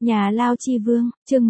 Nhà Lao Chi Vương, chương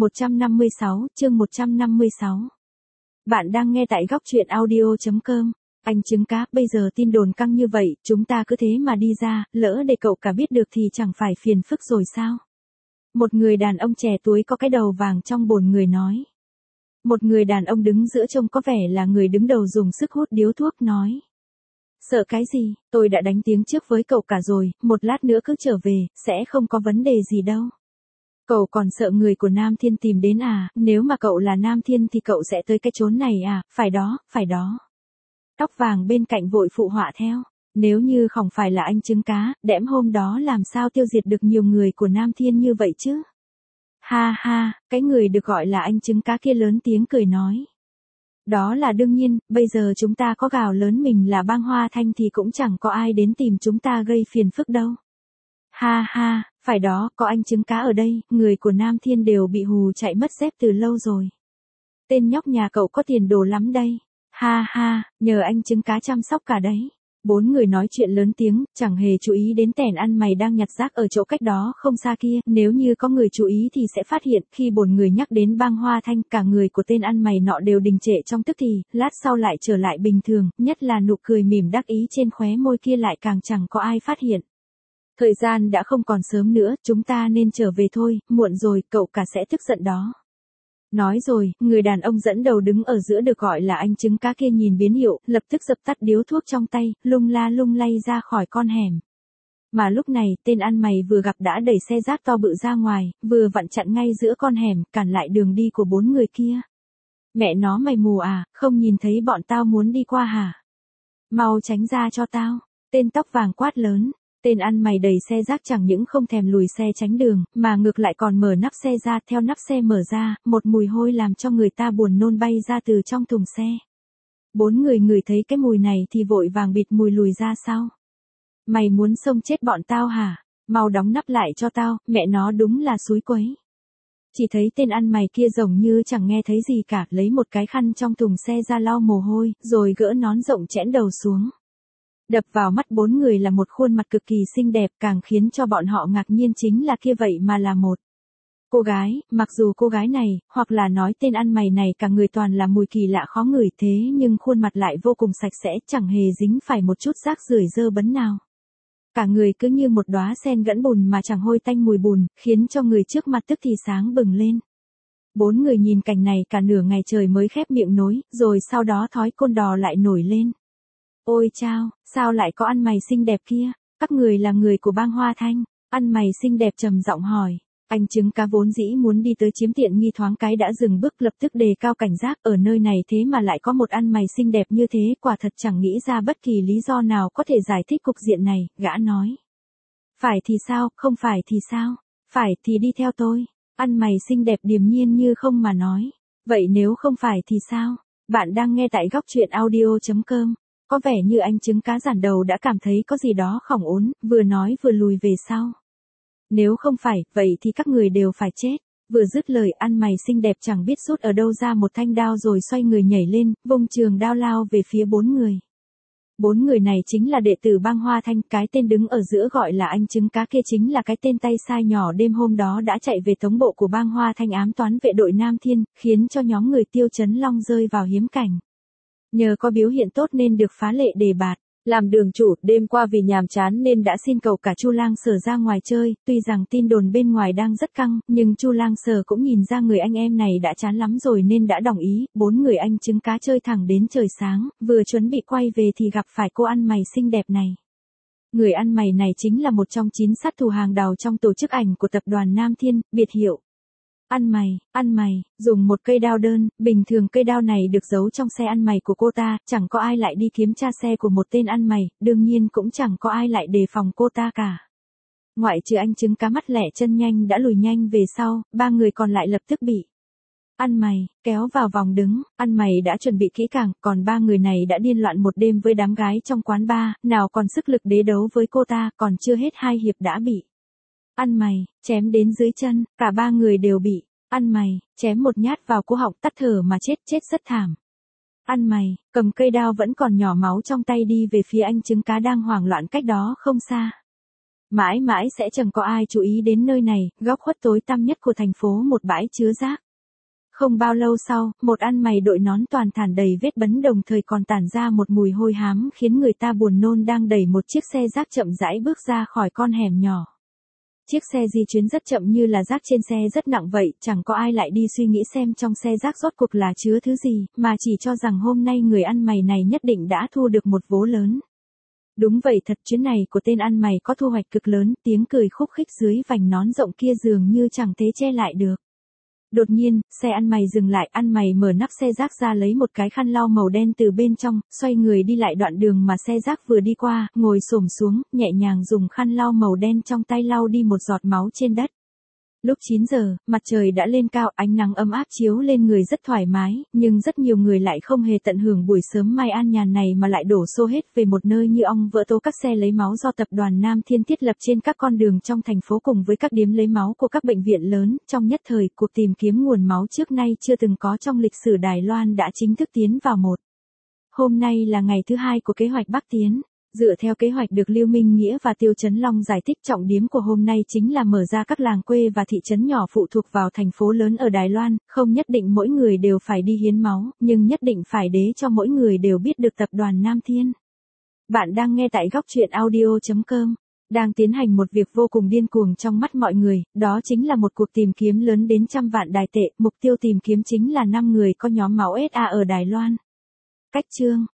156. Bạn đang nghe tại góc truyện audio.com. Anh trứng cá, bây giờ tin đồn căng như vậy, chúng ta cứ thế mà đi ra, lỡ để cậu cả biết được thì chẳng phải phiền phức rồi sao? Một người đàn ông trẻ tuổi có cái đầu vàng trong bồn người nói. Một người đàn ông đứng giữa trông có vẻ là người đứng đầu dùng sức hút điếu thuốc nói. Sợ cái gì, tôi đã đánh tiếng trước với cậu cả rồi, một lát nữa cứ trở về, sẽ không có vấn đề gì đâu. Cậu còn sợ người của Nam Thiên tìm đến à, nếu mà cậu là Nam Thiên thì cậu sẽ tới cái chốn này à, phải đó. Tóc vàng bên cạnh vội phụ họa theo, nếu như không phải là anh trứng cá, đẽm hôm đó làm sao tiêu diệt được nhiều người của Nam Thiên như vậy chứ? Ha ha, cái người được gọi là anh trứng cá kia lớn tiếng cười nói. Đó là đương nhiên, bây giờ chúng ta có gào lớn mình là Bang Hoa Thanh thì cũng chẳng có ai đến tìm chúng ta gây phiền phức đâu. Ha ha, phải đó, có anh trứng cá ở đây, người của Nam Thiên đều bị hù chạy mất dép từ lâu rồi. Tên nhóc nhà cậu có tiền đồ lắm đây. Ha ha, nhờ anh trứng cá chăm sóc cả đấy. Bốn người nói chuyện lớn tiếng, chẳng hề chú ý đến tẻn ăn mày đang nhặt rác ở chỗ cách đó không xa kia. Nếu như có người chú ý thì sẽ phát hiện khi bốn người nhắc đến Bang Hoa Thanh, cả người của tên ăn mày nọ đều đình trệ trong tức thì, lát sau lại trở lại bình thường, nhất là nụ cười mỉm đắc ý trên khóe môi kia lại càng chẳng có ai phát hiện. Thời gian đã không còn sớm nữa, chúng ta nên trở về thôi, muộn rồi, cậu cả sẽ tức giận đó. Nói rồi, người đàn ông dẫn đầu đứng ở giữa được gọi là anh trứng cá kia nhìn biến hiệu, lập tức dập tắt điếu thuốc trong tay, lung la lung lay ra khỏi con hẻm. Mà lúc này, tên ăn mày vừa gặp đã đẩy xe rác to bự ra ngoài, vừa vặn chặn ngay giữa con hẻm, cản lại đường đi của bốn người kia. Mẹ nó mày mù à, không nhìn thấy bọn tao muốn đi qua hả? Mau tránh ra cho tao, tên tóc vàng quát lớn. Tên ăn mày đẩy xe rác chẳng những không thèm lùi xe tránh đường, mà ngược lại còn mở nắp xe ra, theo nắp xe mở ra, một mùi hôi làm cho người ta buồn nôn bay ra từ trong thùng xe. Bốn người ngửi thấy cái mùi này thì vội vàng bịt mùi lùi ra sau. Mày muốn xông chết bọn tao hả? Mau đóng nắp lại cho tao, mẹ nó đúng là xúi quấy. Chỉ thấy tên ăn mày kia giống như chẳng nghe thấy gì cả, lấy một cái khăn trong thùng xe ra lau mồ hôi, rồi gỡ nón rộng chẽn đầu xuống. Đập vào mắt bốn người là một khuôn mặt cực kỳ xinh đẹp, càng khiến cho bọn họ ngạc nhiên chính là kia vậy mà là một cô gái, mặc dù cô gái này, hoặc là nói tên ăn mày này cả người toàn là mùi kỳ lạ khó ngửi thế nhưng khuôn mặt lại vô cùng sạch sẽ, chẳng hề dính phải một chút rác rưởi dơ bẩn nào. Cả người cứ như một đóa sen gẫn bùn mà chẳng hôi tanh mùi bùn, khiến cho người trước mặt tức thì sáng bừng lên. Bốn người nhìn cảnh này cả nửa ngày trời mới khép miệng nói, rồi sau đó thói côn đò lại nổi lên. Ôi chao, sao lại có ăn mày xinh đẹp kia? Các người là người của Bang Hoa Thanh. Ăn mày xinh đẹp trầm giọng hỏi. Anh trứng cá vốn dĩ muốn đi tới chiếm tiện nghi thoáng cái đã dừng bước, lập tức đề cao cảnh giác, ở nơi này thế mà lại có một ăn mày xinh đẹp như thế, quả thật chẳng nghĩ ra bất kỳ lý do nào có thể giải thích cục diện này, gã nói. Phải thì sao, không phải thì sao? Phải thì đi theo tôi. Ăn mày xinh đẹp điềm nhiên như không mà nói. Vậy nếu không phải thì sao? Bạn đang nghe tại góc truyện audio.com. Có vẻ như anh trứng cá giản đầu đã cảm thấy có gì đó khỏng ốn, vừa nói vừa lùi về sau. Nếu không phải, vậy thì các người đều phải chết. Vừa dứt lời, ăn mày xinh đẹp chẳng biết rút ở đâu ra một thanh đao rồi xoay người nhảy lên, vung trường đao lao về phía bốn người. Bốn người này chính là đệ tử Bang Hoa Thanh, cái tên đứng ở giữa gọi là anh trứng cá kia chính là cái tên tay sai nhỏ đêm hôm đó đã chạy về thống bộ của Bang Hoa Thanh ám toán vệ đội Nam Thiên, khiến cho nhóm người Tiêu Chấn Long rơi vào hiếm cảnh. Nhờ có biểu hiện tốt nên được phá lệ đề bạt. Làm đường chủ, đêm qua vì nhàm chán nên đã xin cậu cả Chu Lang Sở ra ngoài chơi, tuy rằng tin đồn bên ngoài đang rất căng, nhưng Chu Lang Sở cũng nhìn ra người anh em này đã chán lắm rồi nên đã đồng ý. Bốn người anh trứng cá chơi thẳng đến trời sáng, vừa chuẩn bị quay về thì gặp phải cô ăn mày xinh đẹp này. Người ăn mày này chính là một trong 9 sát thủ hàng đầu trong tổ chức ảnh của tập đoàn Nam Thiên, biệt hiệu. Ăn mày, dùng một cây đao đơn, bình thường cây đao này được giấu trong xe ăn mày của cô ta, chẳng có ai lại đi kiểm tra xe của một tên ăn mày, đương nhiên cũng chẳng có ai lại đề phòng cô ta cả. Ngoại trừ anh trứng cá mắt lẹ chân nhanh đã lùi nhanh về sau, ba người còn lại lập tức bị ăn mày kéo vào vòng đứng. Ăn mày đã chuẩn bị kỹ càng, còn ba người này đã điên loạn một đêm với đám gái trong quán bar, nào còn sức lực đế đấu với cô ta, còn chưa hết 2 hiệp đã bị ăn mày chém đến dưới chân, cả ba người đều bị ăn mày chém một nhát vào cổ họng, tắt thở mà chết rất thảm. Ăn mày cầm cây đao vẫn còn nhỏ máu trong tay đi về phía anh trứng cá đang hoảng loạn cách đó không xa. Mãi mãi sẽ chẳng có ai chú ý đến nơi này, góc khuất tối tăm nhất của thành phố, một bãi chứa rác. Không bao lâu sau, một ăn mày đội nón toàn thản đầy vết bấn đồng thời còn tản ra một mùi hôi hám khiến người ta buồn nôn đang đẩy một chiếc xe rác chậm rãi bước ra khỏi con hẻm nhỏ. Chiếc xe di chuyển rất chậm như là rác trên xe rất nặng vậy, chẳng có ai lại đi suy nghĩ xem trong xe rác rốt cuộc là chứa thứ gì, mà chỉ cho rằng hôm nay người ăn mày này nhất định đã thu được một vố lớn. Đúng vậy thật, chuyến này của tên ăn mày có thu hoạch cực lớn, tiếng cười khúc khích dưới vành nón rộng kia dường như chẳng thể che lại được. Đột nhiên, xe ăn mày dừng lại, ăn mày mở nắp xe rác ra lấy một cái khăn lau màu đen từ bên trong, xoay người đi lại đoạn đường mà xe rác vừa đi qua, ngồi xổm xuống, nhẹ nhàng dùng khăn lau màu đen trong tay lau đi một giọt máu trên đất. Lúc 9 giờ, mặt trời đã lên cao, ánh nắng ấm áp chiếu lên người rất thoải mái, nhưng rất nhiều người lại không hề tận hưởng buổi sớm mai an nhàn này mà lại đổ xô hết về một nơi như ong vỡ tố, các xe lấy máu do tập đoàn Nam Thiên thiết lập trên các con đường trong thành phố cùng với các điếm lấy máu của các bệnh viện lớn. Trong nhất thời, cuộc tìm kiếm nguồn máu trước nay chưa từng có trong lịch sử Đài Loan đã chính thức tiến vào một. Hôm nay là ngày thứ 2 của kế hoạch Bắc Tiến. Dựa theo kế hoạch được Lưu Minh Nghĩa và Tiêu Chấn Long giải thích, trọng điểm của hôm nay chính là mở ra các làng quê và thị trấn nhỏ phụ thuộc vào thành phố lớn ở Đài Loan, không nhất định mỗi người đều phải đi hiến máu, nhưng nhất định phải để cho mỗi người đều biết được tập đoàn Nam Thiên. Bạn đang nghe tại góc truyện audio.com. Đang tiến hành một việc vô cùng điên cuồng trong mắt mọi người, đó chính là một cuộc tìm kiếm lớn đến 100 vạn Đài tệ, mục tiêu tìm kiếm chính là 5 người có nhóm máu SA ở Đài Loan. Cách chương